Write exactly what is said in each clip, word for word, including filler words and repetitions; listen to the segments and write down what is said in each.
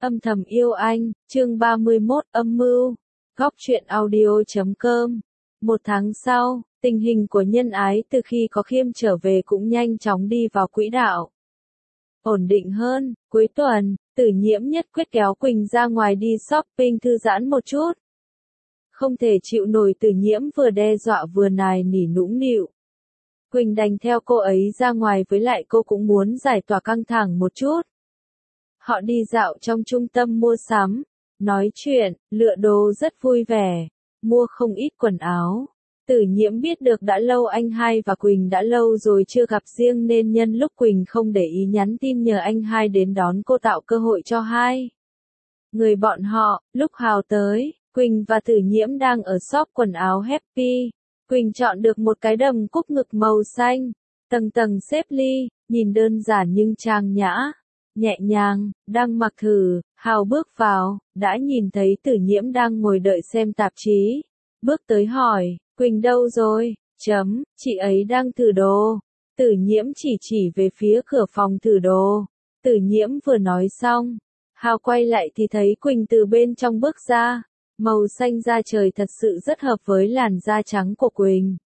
Âm thầm yêu anh, chương ba mươi mốt, âm mưu. Góc truyện audio chấm com. Một tháng sau, tình hình của nhân ái từ khi có Khiêm trở về cũng nhanh chóng đi vào quỹ đạo. Ổn định hơn, cuối tuần, Tử Nhiễm nhất quyết kéo Quỳnh ra ngoài đi shopping thư giãn một chút. Không thể chịu nổi Tử Nhiễm vừa đe dọa vừa nài nỉ nũng nịu. Quỳnh đành theo cô ấy ra ngoài, với lại cô cũng muốn giải tỏa căng thẳng một chút. Họ đi dạo trong trung tâm mua sắm, nói chuyện, lựa đồ rất vui vẻ, mua không ít quần áo. Tử Nhiễm biết được đã lâu anh hai và Quỳnh đã lâu rồi chưa gặp riêng nên nhân lúc Quỳnh không để ý nhắn tin nhờ anh hai đến đón cô tạo cơ hội cho hai người bọn họ. Lúc Hào tới, Quỳnh và Tử Nhiễm đang ở shop quần áo Happy. Quỳnh chọn được một cái đầm cúc ngực màu xanh, tầng tầng xếp ly, nhìn đơn giản nhưng trang nhã, nhẹ nhàng. Đang mặc thử, Hào bước vào, đã nhìn thấy Tử Nhiễm đang ngồi đợi xem tạp chí. Bước tới hỏi, Quỳnh đâu rồi? Chấm, chị ấy đang thử đồ. Tử Nhiễm chỉ chỉ về phía cửa phòng thử đồ. Tử Nhiễm vừa nói xong, Hào quay lại thì thấy Quỳnh từ bên trong bước ra. Màu xanh da trời thật sự rất hợp với làn da trắng của Quỳnh.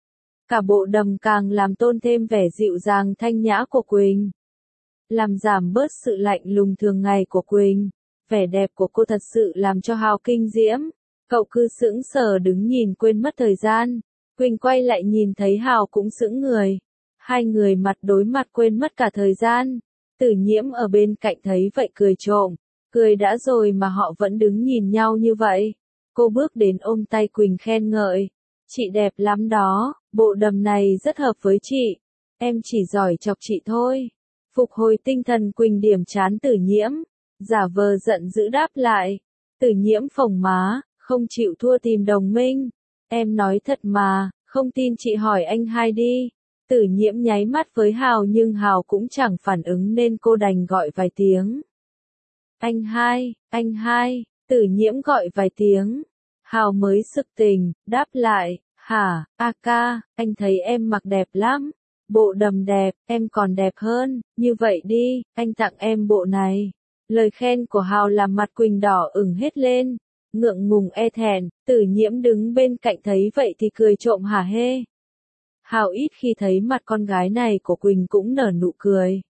Cả bộ đầm càng làm tôn thêm vẻ dịu dàng thanh nhã của Quỳnh, làm giảm bớt sự lạnh lùng thường ngày của Quỳnh. Vẻ đẹp của cô thật sự làm cho Hào kinh diễm. Cậu cứ sững sờ đứng nhìn quên mất thời gian. Quỳnh quay lại nhìn thấy Hào cũng sững người. Hai người mặt đối mặt quên mất cả thời gian. Tử Nhiễm ở bên cạnh thấy vậy cười trộm. Cười đã rồi mà họ vẫn đứng nhìn nhau như vậy. Cô bước đến ôm tay Quỳnh khen ngợi. Chị đẹp lắm đó, bộ đầm này rất hợp với chị. Em chỉ giỏi chọc chị thôi. Phục hồi tinh thần Quỳnh điểm trán Tử Nhiễm. Giả vờ giận dữ đáp lại. Tử Nhiễm phồng má, không chịu thua tìm đồng minh. Em nói thật mà, không tin chị hỏi anh hai đi. Tử Nhiễm nháy mắt với Hào nhưng Hào cũng chẳng phản ứng nên cô đành gọi vài tiếng. Anh hai, anh hai, Tử Nhiễm gọi vài tiếng. Hào mới sực tỉnh, đáp lại, hả, a ca, anh thấy em mặc đẹp lắm. Bộ đầm đẹp, em còn đẹp hơn, như vậy đi, anh tặng em bộ này. Lời khen của Hào làm mặt Quỳnh đỏ ửng hết lên, ngượng ngùng e thẹn. Tử Nhiễm đứng bên cạnh thấy vậy thì cười trộm hả hê. Hào ít khi thấy mặt con gái này của Quỳnh cũng nở nụ cười.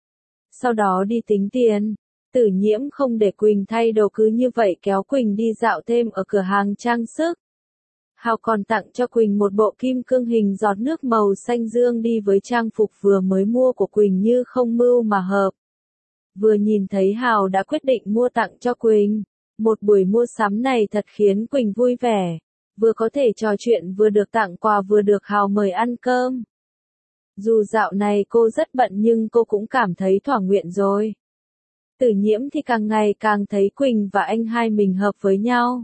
Sau đó đi tính tiền. Tử Nhiễm không để Quỳnh thay đồ cứ như vậy kéo Quỳnh đi dạo thêm ở cửa hàng trang sức. Hào còn tặng cho Quỳnh một bộ kim cương hình giọt nước màu xanh dương đi với trang phục vừa mới mua của Quỳnh như không mưu mà hợp. Vừa nhìn thấy Hào đã quyết định mua tặng cho Quỳnh. Một buổi mua sắm này thật khiến Quỳnh vui vẻ. Vừa có thể trò chuyện vừa được tặng quà vừa được Hào mời ăn cơm. Dù dạo này cô rất bận nhưng cô cũng cảm thấy thỏa nguyện rồi. Tử Nhiễm thì càng ngày càng thấy Quỳnh và anh hai mình hợp với nhau.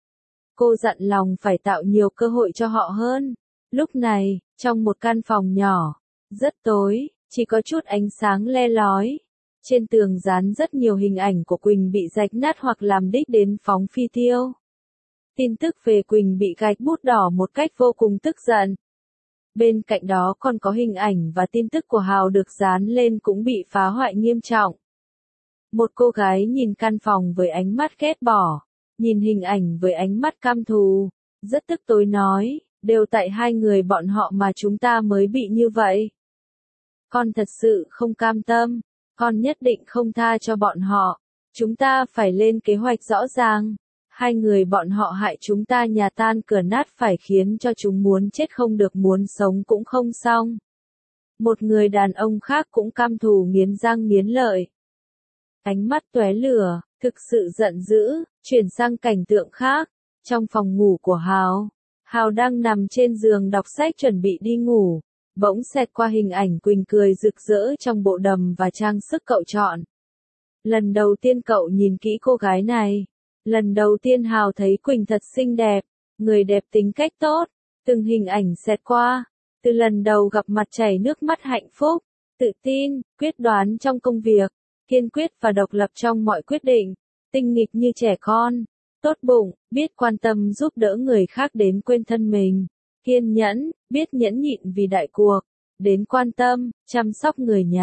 Cô dặn lòng phải tạo nhiều cơ hội cho họ hơn. Lúc này, trong một căn phòng nhỏ, rất tối, chỉ có chút ánh sáng le lói. Trên tường dán rất nhiều hình ảnh của Quỳnh bị rạch nát hoặc làm đích đến phóng phi tiêu. Tin tức về Quỳnh bị gạch bút đỏ một cách vô cùng tức giận. Bên cạnh đó còn có hình ảnh và tin tức của Hào được dán lên cũng bị phá hoại nghiêm trọng. Một cô gái nhìn căn phòng với ánh mắt ghét bỏ, nhìn hình ảnh với ánh mắt căm thù, rất tức tối nói, đều tại hai người bọn họ mà chúng ta mới bị như vậy. Con thật sự không cam tâm, con nhất định không tha cho bọn họ, chúng ta phải lên kế hoạch rõ ràng. Hai người bọn họ hại chúng ta nhà tan cửa nát phải khiến cho chúng muốn chết không được muốn sống cũng không xong. Một người đàn ông khác cũng căm thù nghiến răng nghiến lợi. Ánh mắt tóe lửa, thực sự giận dữ, chuyển sang cảnh tượng khác. Trong phòng ngủ của Hào, Hào đang nằm trên giường đọc sách chuẩn bị đi ngủ. Bỗng xẹt qua hình ảnh Quỳnh cười rực rỡ trong bộ đầm và trang sức cậu chọn. Lần đầu tiên cậu nhìn kỹ cô gái này. Lần đầu tiên Hào thấy Quỳnh thật xinh đẹp, người đẹp tính cách tốt. Từng hình ảnh xẹt qua. Từ lần đầu gặp mặt chảy nước mắt hạnh phúc, tự tin, quyết đoán trong công việc. Kiên quyết và độc lập trong mọi quyết định, tinh nghịch như trẻ con, tốt bụng, biết quan tâm giúp đỡ người khác đến quên thân mình, kiên nhẫn, biết nhẫn nhịn vì đại cuộc, đến quan tâm, chăm sóc người nhà,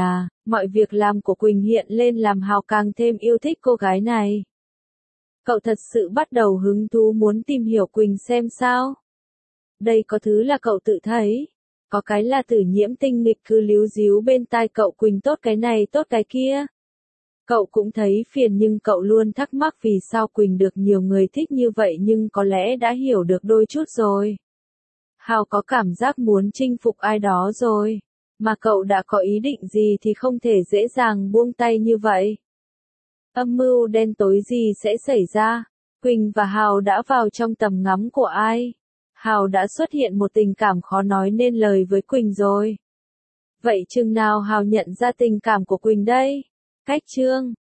Mọi việc làm của Quỳnh hiện lên làm Hào càng thêm yêu thích cô gái này. Cậu thật sự bắt đầu hứng thú muốn tìm hiểu Quỳnh xem sao. Đây có thứ là cậu tự thấy, có cái là Tử Nhiễm tinh nghịch cứ líu díu bên tai cậu Quỳnh tốt cái này tốt cái kia. Cậu cũng thấy phiền nhưng cậu luôn thắc mắc vì sao Quỳnh được nhiều người thích như vậy nhưng có lẽ đã hiểu được đôi chút rồi. Hào có cảm giác muốn chinh phục ai đó rồi, mà cậu đã có ý định gì thì không thể dễ dàng buông tay như vậy. Âm mưu đen tối gì sẽ xảy ra? Quỳnh và Hào đã vào trong tầm ngắm của ai? Hào đã xuất hiện một tình cảm khó nói nên lời với Quỳnh rồi. Vậy chừng nào Hào nhận ra tình cảm của Quỳnh đây? Cách chương